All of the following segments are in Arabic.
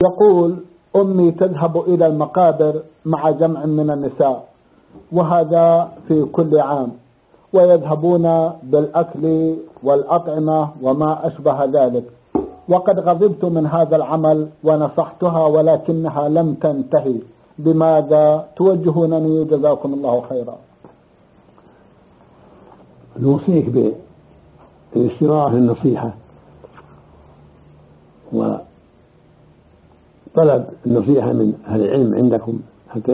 يقول: أمي تذهب إلى المقابر مع جمع من النساء، وهذا في كل عام، ويذهبون بالأكل والأطعمة وما أشبه ذلك، وقد غضبت من هذا العمل ونصحتها ولكنها لم تنتهي. بماذا توجهونني جزاكم الله خيرا؟ نوصيك بالاستمرار في النصيحة وطلب النصيحة من أهل العلم عندكم حتى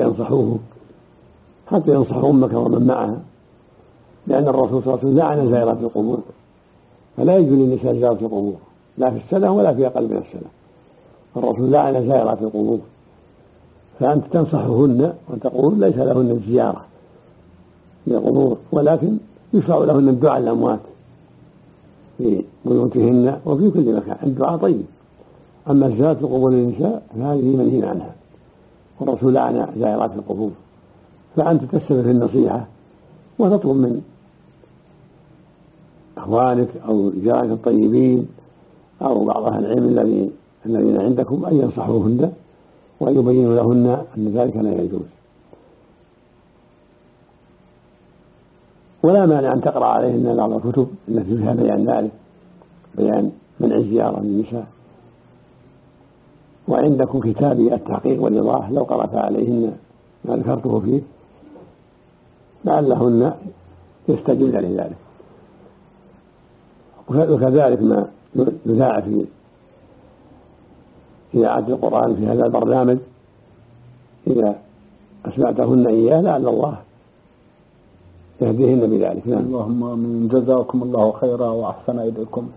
ينصحوا أمك ومن معها، لأن الرسول صلى الله عليه وسلم لعن زائرات القبور، فلا يجوز للنساء زيارة القبور لا في السنة ولا في أقل من السنة، الرسول لعن زائرات القبور، فأنت تنصحهن وتقول ليس لهن الزيارة للقبور، ولكن يشرع لهن الدعاء للأموات في بيوتهن وفي كل مكان، الدعاء طيب. أما زيارة القبور للنساء فهذه منهي عنها، والرسول لعن زائرات القبور، فأنت تستمر في النصيحة وتطلب من أخوانك أو جيرانك الطيبين أو بعض أهل العلم الذين عندكم أن ينصحوهن وأن يبينوا لهن أن ذلك لا يجوز. ولا مانع أن تقرأ عليهن بعض الكتب التي فيها بيان ذلك، بيان منع الزيارة للنساء. وعندكم كتابي التحقيق والإيضاح لو قرأت عليهن ما ذكرته فيه لعلهن يستجبن لذلك. وكذلك ما يذاع في إذاعة القرآن في هذا البرنامج إذا أسمعتهن إياه لعل الله يهديهن بذلك. اللهم آمين. جزاكم الله خيرا وأحسن إليكم.